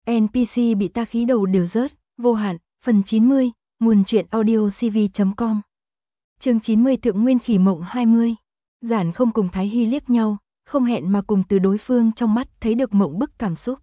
NPC bị ta khí đầu đều rớt, vô hạn, phần 90, nguồn truyện audio cv.com. Chương 90 Thượng Nguyên Khỉ Mộng 20. Giản không cùng Thái Hy liếc nhau, không hẹn mà cùng từ đối phương trong mắt thấy được mộng bức cảm xúc.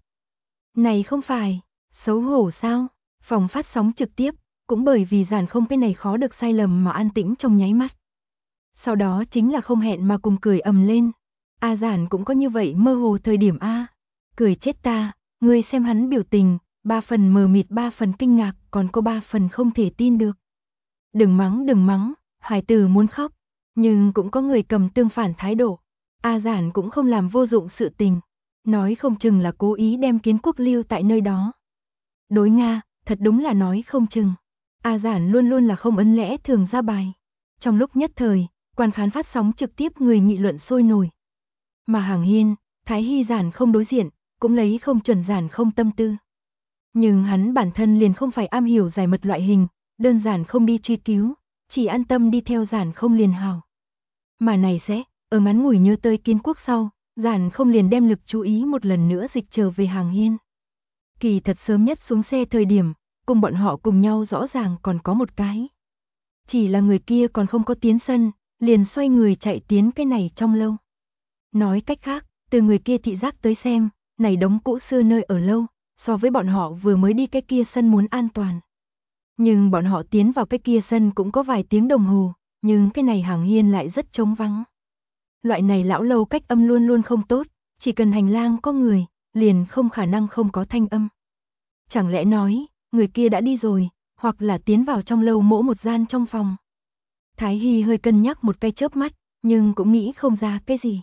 Này không phải, xấu hổ sao? Phòng phát sóng trực tiếp, cũng bởi vì Giản không cái này khó được sai lầm mà an tĩnh trong nháy mắt. Sau đó chính là không hẹn mà cùng cười ầm lên. A Giản cũng có như vậy mơ hồ thời điểm a. Cười chết ta, ngươi xem hắn biểu tình, 3 phần mờ mịt 3 phần kinh ngạc, còn có 3 phần không thể tin được. Đừng mắng, hải tử muốn khóc, nhưng cũng có người cầm tương phản thái độ. A Giản cũng không làm vô dụng sự tình, nói không chừng là cố ý đem Kiến Quốc lưu tại nơi đó. Đối Nga, thật đúng là nói không chừng. A Giản luôn luôn là không ấn lẽ thường ra bài. Trong lúc nhất thời, quan khán phát sóng trực tiếp người nghị luận sôi nổi. Mà Hàng Hiên, Thái Hy Giản không đối diện, cũng lấy không chuẩn Giản không tâm tư. Nhưng hắn bản thân liền không phải am hiểu giải mật loại hình, đơn giản không đi truy cứu, chỉ an tâm đi theo Giản không liền hào. Mà này sẽ, ở ngắn ngủi nhớ tới Kiến Quốc sau, Giản không liền đem lực chú ý một lần nữa dịch trở về Hàng Hiên. Kỳ thật sớm nhất xuống xe thời điểm, cùng bọn họ cùng nhau rõ ràng còn có một cái. Chỉ là người kia còn không có tiến sân, liền xoay người chạy tiến cái này trong lâu. Nói cách khác, từ người kia thị giác tới xem, này đống cũ xưa nơi ở lâu, so với bọn họ vừa mới đi cái kia sân muốn an toàn. Nhưng bọn họ tiến vào cái kia sân cũng có vài tiếng đồng hồ, nhưng cái này Hàng Hiên lại rất trống vắng. Loại này lão lâu cách âm luôn luôn không tốt, chỉ cần hành lang có người, liền không khả năng không có thanh âm. Chẳng lẽ nói, người kia đã đi rồi, hoặc là tiến vào trong lâu mỗi một gian trong phòng. Thái Hy hơi cân nhắc một cái chớp mắt, nhưng cũng nghĩ không ra cái gì.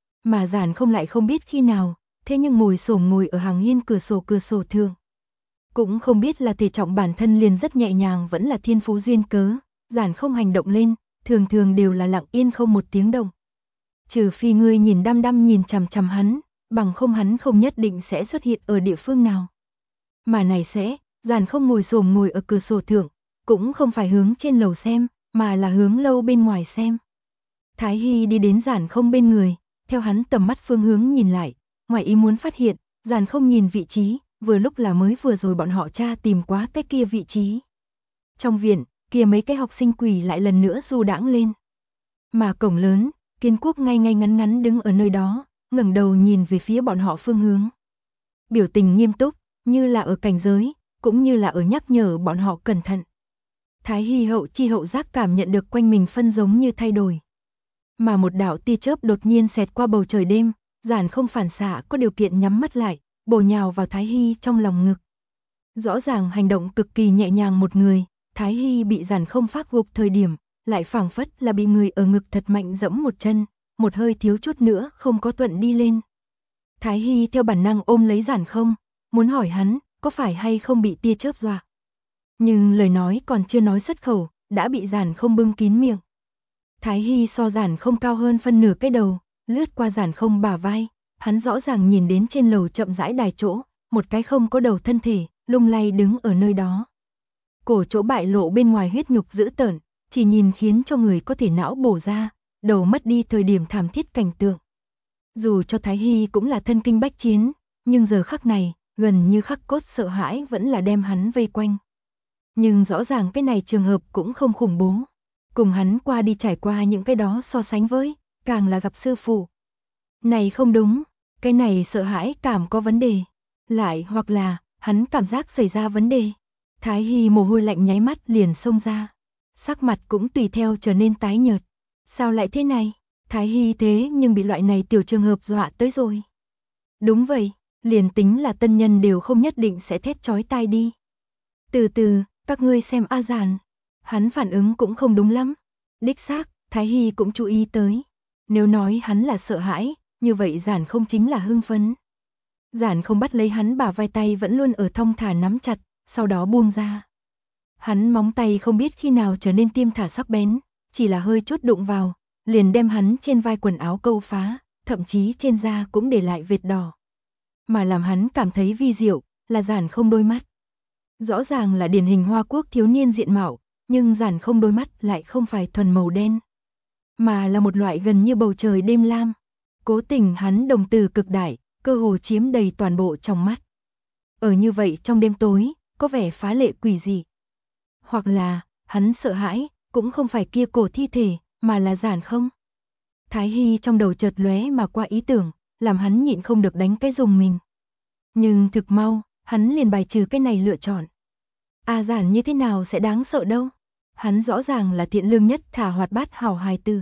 Mà Giản không lại không biết khi nào, thế nhưng ngồi ở Hàng Hiên cửa sổ thường. Cũng không biết là thể trọng bản thân liền rất nhẹ nhàng vẫn là thiên phú duyên cớ, Giản không hành động lên, thường đều là lặng yên không một tiếng động. Trừ phi ngươi nhìn đăm đăm nhìn chằm chằm hắn, bằng không hắn không nhất định sẽ xuất hiện ở địa phương nào. Mà này sẽ, Giản không ngồi ở cửa sổ thượng, cũng không phải hướng trên lầu xem, mà là hướng lâu bên ngoài xem. Thái Hy đi đến Giản không bên người, theo hắn tầm mắt phương hướng nhìn lại, ngoài ý muốn phát hiện, Giản không nhìn vị trí, vừa lúc là mới vừa rồi bọn họ tra tìm quá cái kia vị trí. Trong viện, kia mấy cái học sinh quỷ lại lần nữa du đãng lên. Mà cổng lớn, Kiến Quốc ngay ngắn đứng ở nơi đó, ngẩng đầu nhìn về phía bọn họ phương hướng. Biểu tình nghiêm túc, như là ở cảnh giới, cũng như là ở nhắc nhở bọn họ cẩn thận. Thái Hy hậu chi hậu giác cảm nhận được quanh mình phân giống như thay đổi. Mà một đạo tia chớp đột nhiên xẹt qua bầu trời đêm, Giản không phản xạ có điều kiện nhắm mắt lại, bổ nhào vào Thái Hy trong lòng ngực. Rõ ràng hành động cực kỳ nhẹ nhàng một người, Thái Hy bị Giản không phát gục thời điểm, lại phảng phất là bị người ở ngực thật mạnh giẫm một chân, một hơi thiếu chút nữa không có thuận đi lên. Thái Hy theo bản năng ôm lấy Giản không, muốn hỏi hắn, có phải hay không bị tia chớp dọa. Nhưng lời nói còn chưa nói xuất khẩu, đã bị Giản không bưng kín miệng. Thái Hy so Giản không cao hơn phân nửa cái đầu, lướt qua Giản không bả vai, hắn rõ ràng nhìn đến trên lầu chậm rãi đài chỗ, một cái không có đầu thân thể, lung lay đứng ở nơi đó. Cổ chỗ bại lộ bên ngoài huyết nhục dữ tợn, chỉ nhìn khiến cho người có thể não bổ ra, đầu mất đi thời điểm thảm thiết cảnh tượng. Dù cho Thái Hy cũng là thân kinh bách chiến, nhưng giờ khắc này, gần như khắc cốt sợ hãi vẫn là đem hắn vây quanh. Nhưng rõ ràng cái này trường hợp cũng không khủng bố. Cùng hắn qua đi trải qua những cái đó so sánh với, càng là gặp sư phụ. Này không đúng, cái này sợ hãi cảm có vấn đề. Lại hoặc là, hắn cảm giác xảy ra vấn đề. Thái Hy mồ hôi lạnh nháy mắt liền xông ra. Sắc mặt cũng tùy theo trở nên tái nhợt. Sao lại thế này? Thái Hy thế nhưng bị loại này tiểu trường hợp dọa tới rồi. Đúng vậy, liền tính là tân nhân đều không nhất định sẽ thét chói tai đi. Từ từ, các ngươi xem A Giản. Hắn phản ứng cũng không đúng lắm. Đích xác, Thái Hy cũng chú ý tới. Nếu nói hắn là sợ hãi, như vậy Giản không chính là hưng phấn. Giản không bắt lấy hắn bả vai tay vẫn luôn ở thong thả nắm chặt, sau đó buông ra. Hắn móng tay không biết khi nào trở nên tiêm thả sắc bén, chỉ là hơi chút đụng vào, liền đem hắn trên vai quần áo câu phá, thậm chí trên da cũng để lại vệt đỏ. Mà làm hắn cảm thấy vi diệu, là Giản không đôi mắt. Rõ ràng là điển hình Hoa Quốc thiếu niên diện mạo, nhưng Giản không đôi mắt lại không phải thuần màu đen, mà là một loại gần như bầu trời đêm lam. Cố tình hắn đồng tử cực đại, cơ hồ chiếm đầy toàn bộ trong mắt. ở như vậy trong đêm tối, có vẻ phá lệ quỷ dị. Hoặc là, hắn sợ hãi, cũng không phải kia cổ thi thể, mà là Giản không. Thái Hy trong đầu chợt lóe mà qua ý tưởng, làm hắn nhịn không được đánh cái rùng mình. Nhưng thực mau, hắn liền bài trừ cái này lựa chọn. Giản như thế nào sẽ đáng sợ đâu. Hắn rõ ràng là thiện lương nhất thả hoạt bát hảo hài tử.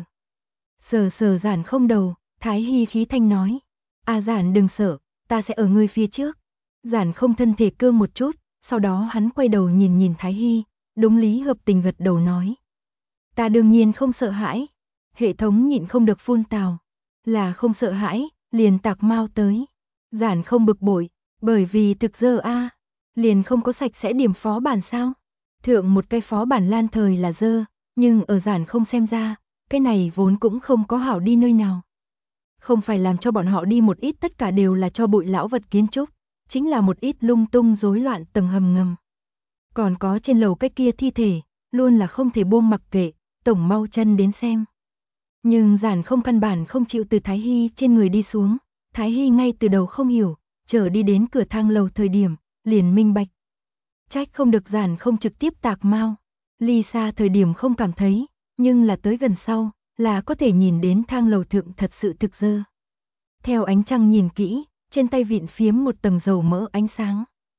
Sờ sờ Giản không đầu, Thái Hy khí thanh nói. Giản đừng sợ, ta sẽ ở ngươi phía trước. Giản không thân thể cơ một chút, sau đó hắn quay đầu nhìn nhìn Thái Hy, đúng lý hợp tình gật đầu nói. Ta đương nhiên không sợ hãi. Hệ thống nhịn không được phun tào. Là không sợ hãi, liền tạc mau tới. Giản không bực bội, bởi vì thực dơ liền không có sạch sẽ điểm phó bản sao. Thượng một cái phó bản lan thời là dơ, nhưng ở Giản không xem ra, cái này vốn cũng không có hảo đi nơi nào. Không phải làm cho bọn họ đi một ít, tất cả đều là cho bụi lão vật kiến trúc, chính là một ít lung tung rối loạn tầng hầm ngầm. Còn có trên lầu cái kia thi thể, luôn là không thể buông mặc kệ, tổng mau chân đến xem. Nhưng Giản không căn bản không chịu từ Thái Hy trên người đi xuống, Thái Hy ngay từ đầu không hiểu, chờ đi đến cửa thang lầu thời điểm, liền minh bạch. Trách không được Giản không trực tiếp tạc mau, ly xa thời điểm không cảm thấy, nhưng là tới gần sau, là có thể nhìn đến thang lầu thượng thật sự thực dơ. Theo ánh trăng nhìn kỹ, trên tay vịn phiếm một tầng dầu mỡ ánh sáng.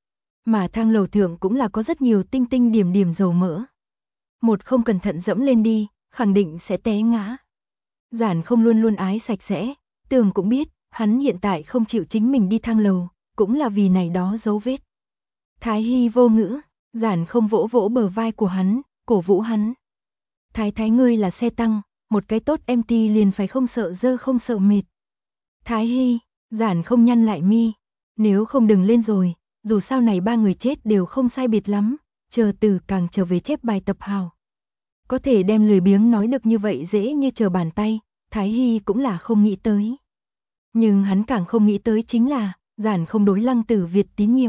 Mà thang lầu thượng cũng là có rất nhiều tinh tinh điểm điểm dầu mỡ. Một không cẩn thận dẫm lên đi, khẳng định sẽ té ngã. Giản không luôn luôn ái sạch sẽ, Tường cũng biết, hắn hiện tại không chịu chính mình đi thang lầu, cũng là vì này đó dấu vết. Thái Hy vô ngữ, Giản không vỗ vỗ bờ vai của hắn, cổ vũ hắn. Thái ngươi là xe tăng, một cái tốt MT liền phải không sợ dơ không sợ mệt. Thái Hy, Giản không nhăn lại mi, nếu không đừng lên rồi, dù sao này ba người chết đều không sai biệt lắm, chờ từ càng trở về chép bài tập hào. Có thể đem lười biếng nói được như vậy dễ như trở bàn tay, Thái Hy cũng là không nghĩ tới. Nhưng hắn càng không nghĩ tới chính là, Giản không đối Lăng Tử Việt tín nhiệm.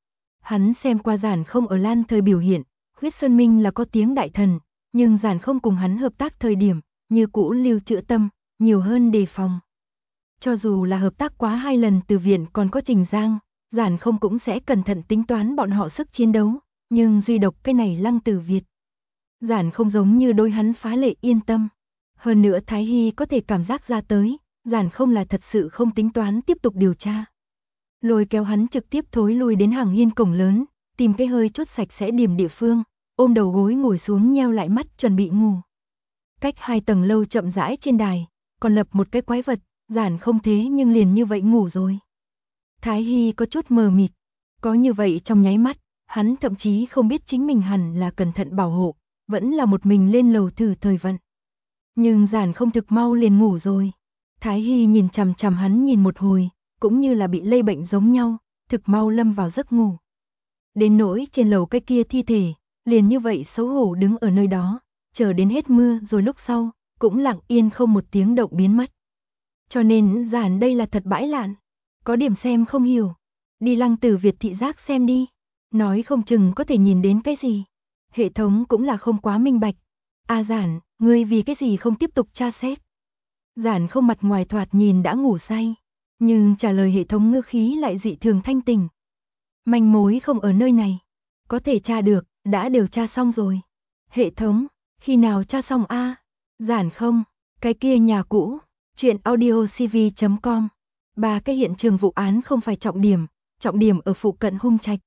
Hắn xem qua Giản không ở Lan thời biểu hiện, Huyết Sơn Minh là có tiếng đại thần, nhưng Giản không cùng hắn hợp tác thời điểm, như cũ lưu trữ tâm, nhiều hơn đề phòng. Cho dù là hợp tác quá 2 lần từ viện còn có Trình Giang, Giản không cũng sẽ cẩn thận tính toán bọn họ sức chiến đấu, nhưng duy độc cái này Lăng Tử Việt. Giản không giống như đối hắn phá lệ yên tâm. Hơn nữa Thái Hy có thể cảm giác ra tới, Giản không là thật sự không tính toán tiếp tục điều tra. Lôi kéo hắn trực tiếp thối lui đến hàng hiên cổng lớn, tìm cái hơi chút sạch sẽ điểm địa phương, ôm đầu gối ngồi xuống nheo lại mắt chuẩn bị ngủ. Cách 2 tầng lâu chậm rãi trên đài, còn lập một cái quái vật, Giản không thế nhưng liền như vậy ngủ rồi. Thái Hy có chút mờ mịt, có như vậy trong nháy mắt, hắn thậm chí không biết chính mình hẳn là cẩn thận bảo hộ, vẫn là một mình lên lầu thử thời vận. Nhưng Giản không thực mau liền ngủ rồi. Thái Hy nhìn chằm chằm hắn nhìn một hồi, cũng như là bị lây bệnh giống nhau, thực mau lâm vào giấc ngủ. Đến nỗi trên lầu cái kia thi thể, liền như vậy xấu hổ đứng ở nơi đó, chờ đến hết mưa rồi lúc sau, cũng lặng yên không một tiếng động biến mất. Cho nên Giản đây là thật bãi lạn, có điểm xem không hiểu. Đi Lăng Tử Việt thị giác xem đi, nói không chừng có thể nhìn đến cái gì. Hệ thống cũng là không quá minh bạch. Giản, ngươi vì cái gì không tiếp tục tra xét? Giản không mặt ngoài thoạt nhìn đã ngủ say, nhưng trả lời hệ thống ngữ khí lại dị thường thanh tỉnh. Manh mối không ở nơi này, có thể tra được, đã điều tra xong rồi. Hệ thống, khi nào tra xong Giản không, cái kia nhà cũ, chuyện audiocv.com. 3 cái hiện trường vụ án không phải trọng điểm ở phụ cận Hung Trạch.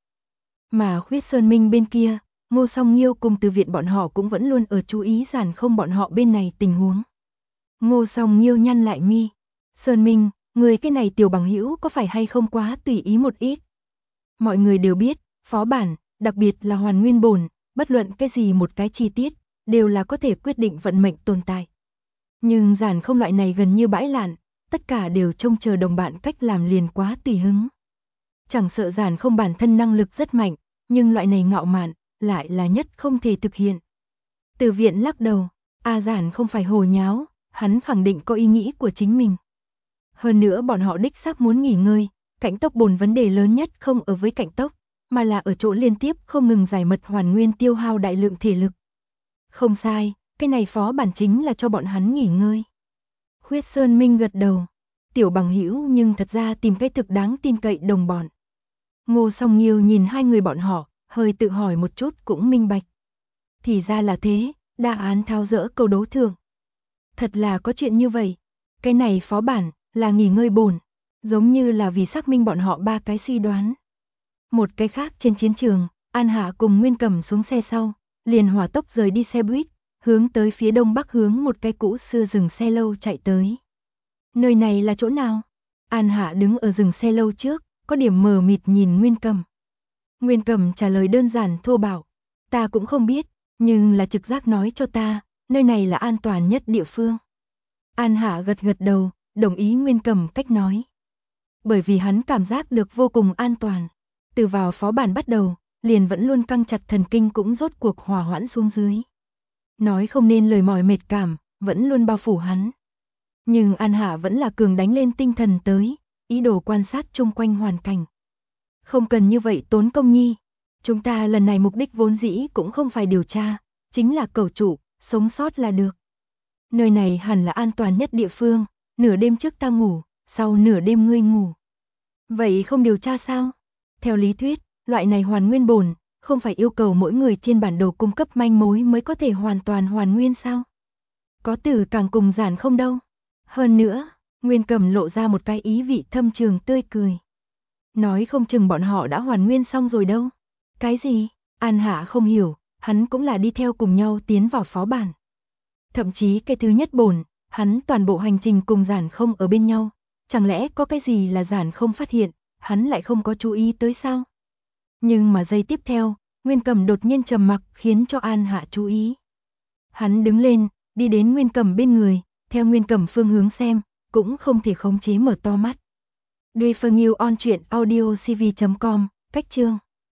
Mà Khuyết Sơn Minh bên kia, Ngô Song Nghiêu cùng từ viện bọn họ cũng vẫn luôn ở chú ý Giản không bọn họ bên này tình huống. Ngô Song Nghiêu nhăn lại mi. Sơn Minh, người cái này tiểu bằng hữu có phải hay không quá tùy ý một ít? Mọi người đều biết, phó bản, đặc biệt là hoàn nguyên bổn, bất luận cái gì một cái chi tiết, đều là có thể quyết định vận mệnh tồn tại. Nhưng Giản không loại này gần như bãi lạn, tất cả đều trông chờ đồng bạn cách làm liền quá tùy hứng. Chẳng sợ Giản không bản thân năng lực rất mạnh, nhưng loại này ngạo mạn, lại là nhất không thể thực hiện. Từ viện lắc đầu, Giản không phải hồ nháo, hắn khẳng định có ý nghĩ của chính mình. Hơn nữa bọn họ đích xác muốn nghỉ ngơi, cạnh tốc bồn vấn đề lớn nhất không ở với cạnh tốc, mà là ở chỗ liên tiếp không ngừng giải mật hoàn nguyên tiêu hao đại lượng thể lực. Không sai, cái này phó bản chính là cho bọn hắn nghỉ ngơi. Khuyết Sơn Minh gật đầu, tiểu bằng hữu nhưng thật ra tìm cái thực đáng tin cậy đồng bọn. Ngô Song Nghiêu nhìn hai người bọn họ, hơi tự hỏi một chút cũng minh bạch. Thì ra là thế, đa án tháo dỡ câu đố thường. Thật là có chuyện như vậy. Cái này phó bản, là nghỉ ngơi bổn, giống như là vì xác minh bọn họ ba cái suy đoán. Một cái khác trên chiến trường, An Hạ cùng Nguyên Cẩm xuống xe sau, liền hỏa tốc rời đi xe buýt, hướng tới phía đông bắc hướng một cái cũ xưa rừng xe lâu chạy tới. Nơi này là chỗ nào? An Hạ đứng ở rừng xe lâu trước, có điểm mờ mịt nhìn Nguyên Cẩm. Nguyên Cẩm trả lời đơn giản thô bạo, ta cũng không biết, nhưng là trực giác nói cho ta, nơi này là an toàn nhất địa phương. An Hạ gật gật đầu, đồng ý Nguyên Cẩm cách nói. Bởi vì hắn cảm giác được vô cùng an toàn. Từ vào phó bản bắt đầu, liền vẫn luôn căng chặt thần kinh cũng rốt cuộc hòa hoãn xuống dưới. Nói không nên lời mỏi mệt cảm, vẫn luôn bao phủ hắn. Nhưng An Hạ vẫn là cường đánh lên tinh thần tới, ý đồ quan sát chung quanh hoàn cảnh. Không cần như vậy tốn công nhi. Chúng ta lần này mục đích vốn dĩ cũng không phải điều tra, chính là cầu trụ, sống sót là được. Nơi này hẳn là an toàn nhất địa phương, nửa đêm trước ta ngủ, sau nửa đêm ngươi ngủ. Vậy không điều tra sao? Theo lý thuyết, loại này hoàn nguyên bổn, không phải yêu cầu mỗi người trên bản đồ cung cấp manh mối mới có thể hoàn toàn hoàn nguyên sao? Có từ càng cùng giản không đâu. Hơn nữa, Nguyên Cẩm lộ ra một cái ý vị thâm trường tươi cười. Nói không chừng bọn họ đã hoàn nguyên xong rồi đâu. Cái gì? An Hạ không hiểu, hắn cũng là đi theo cùng nhau tiến vào phó bản. Thậm chí cái thứ nhất bổn, hắn toàn bộ hành trình cùng giản không ở bên nhau. Chẳng lẽ có cái gì là giản không phát hiện, hắn lại không có chú ý tới sao? Nhưng mà giây tiếp theo, Nguyên Cẩm đột nhiên trầm mặc khiến cho An Hạ chú ý. Hắn đứng lên, đi đến Nguyên Cẩm bên người, theo Nguyên Cẩm phương hướng xem, cũng không thể khống chế mở to mắt. Duy Phương Yêu on truyện audio cv.com, cách chương